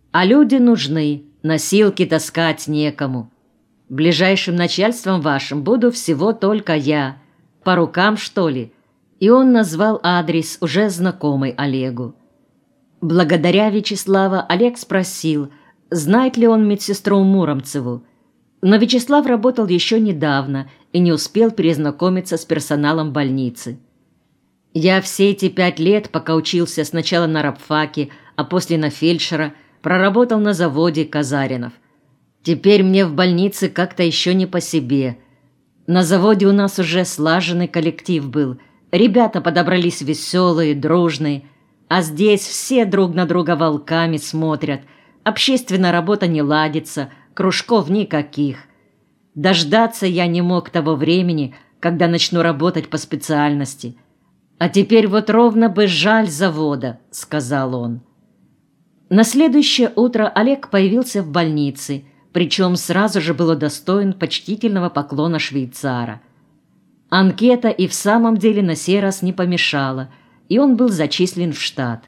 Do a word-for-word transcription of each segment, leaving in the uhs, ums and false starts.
А люди нужны, носилки таскать некому. Ближайшим начальством вашим буду всего только я. По рукам, что ли?» И он назвал адрес, уже знакомый Олегу. Благодаря Вячеслава Олег спросил, знает ли он медсестру Муромцеву. Но Вячеслав работал еще недавно и не успел перезнакомиться с персоналом больницы. «Я все эти пять лет, пока учился сначала на рабфаке, а после на фельдшера, проработал на заводе Казаринов. Теперь мне в больнице как-то еще не по себе. На заводе у нас уже слаженный коллектив был, ребята подобрались веселые, дружные, а здесь все друг на друга волками смотрят, общественная работа не ладится, кружков никаких. Дождаться я не мог того времени, когда начну работать по специальности. А теперь вот ровно бы жаль завода», — сказал он. На следующее утро Олег появился в больнице, причем сразу же был удостоен почтительного поклона швейцара. Анкета и в самом деле на сей раз не помешала, и он был зачислен в штат.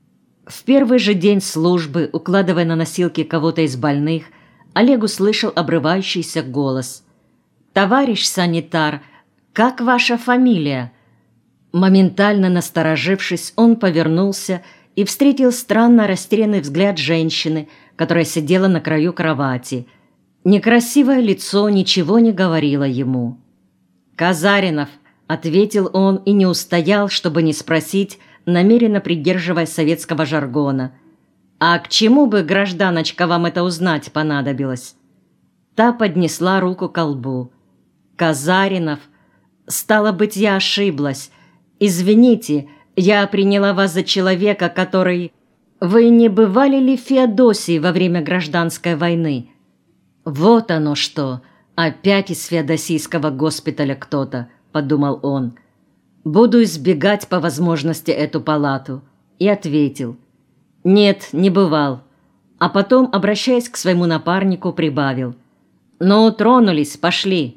В первый же день службы, укладывая на носилки кого-то из больных, Олег услышал обрывающийся голос. «Товарищ санитар, как ваша фамилия?» Моментально насторожившись, он повернулся и встретил странно растерянный взгляд женщины, которая сидела на краю кровати. Некрасивое лицо ничего не говорило ему. «Казаринов», — ответил он и не устоял, чтобы не спросить, намеренно придерживаясь советского жаргона. «А к чему бы, гражданочка, вам это узнать понадобилось?» Та поднесла руку к колбу. «Казаринов, стало быть, я ошиблась. Извините, я приняла вас за человека, который... Вы не бывали ли в Феодосии во время гражданской войны?» «Вот оно что! Опять из феодосийского госпиталя кто-то», — подумал он. «Буду избегать по возможности эту палату». И ответил. «Нет, не бывал». А потом, обращаясь к своему напарнику, прибавил. «Ну, тронулись, пошли».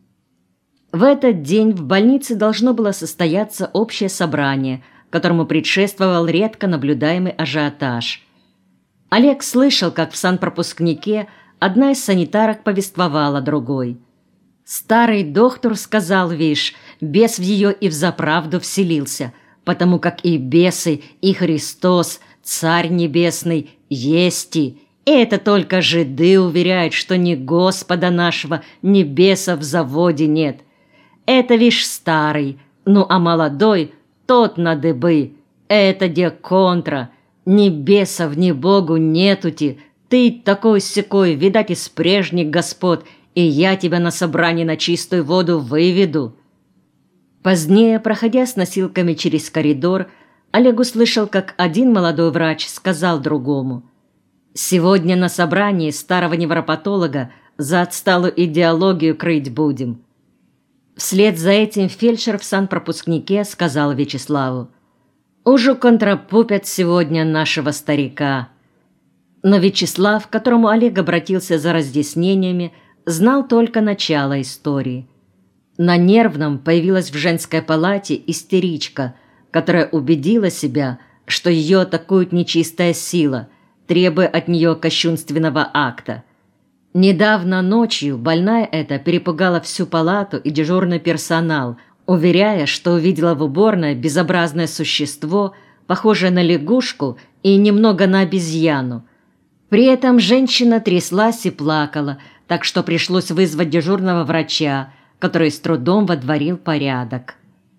В этот день в больнице должно было состояться общее собрание, которому предшествовал редко наблюдаемый ажиотаж. Олег слышал, как в санпропускнике одна из санитарок повествовала другой. «Старый доктор сказал, вишь, бес в ее и взаправду вселился, потому как и бесы, и Христос, Царь Небесный, ести. И это только жиды уверяют, что ни Господа нашего, ни беса в заводе нет. Это, вишь, старый, ну а молодой, тот на дыбы. Это де контра. Ни бесов, ни Богу нетути. Ты такой-сякой, видать, из прежних господ, и я тебя на собрание на чистую воду выведу». Позднее, проходя с носилками через коридор, Олег услышал, как один молодой врач сказал другому: «Сегодня на собрании старого невропатолога за отсталую идеологию крыть будем». Вслед за этим фельдшер в санпропускнике сказал Вячеславу: «Уже контрапупят сегодня нашего старика». Но Вячеслав, к которому Олег обратился за разъяснениями, знал только начало истории. На Нервном появилась в женской палате истеричка, которая убедила себя, что ее атакует нечистая сила, требуя от нее кощунственного акта. Недавно ночью больная эта перепугала всю палату и дежурный персонал, уверяя, что увидела в уборной безобразное существо, похожее на лягушку и немного на обезьяну. При этом женщина тряслась и плакала, так что пришлось вызвать дежурного врача, который с трудом водворил порядок.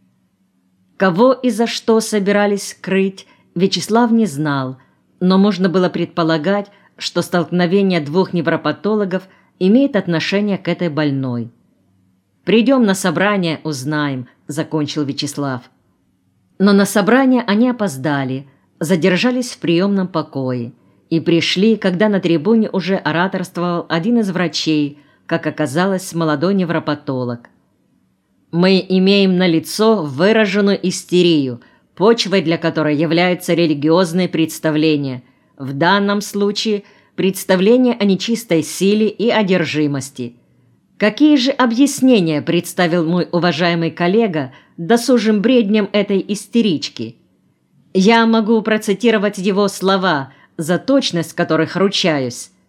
Кого и за что собирались крыть, Вячеслав не знал, но можно было предполагать, что столкновение двух невропатологов имеет отношение к этой больной. «Придем на собрание, узнаем», — закончил Вячеслав. Но на собрание они опоздали, задержались в приемном покое и пришли, когда на трибуне уже ораторствовал один из врачей, как оказалось, молодой невропатолог. «Мы имеем налицо выраженную истерию, почвой для которой являются религиозные представления, в данном случае представления о нечистой силе и одержимости. Какие же объяснения представил мой уважаемый коллега досужим бредням этой истерички? Я могу процитировать его слова, за точность которых ручаюсь,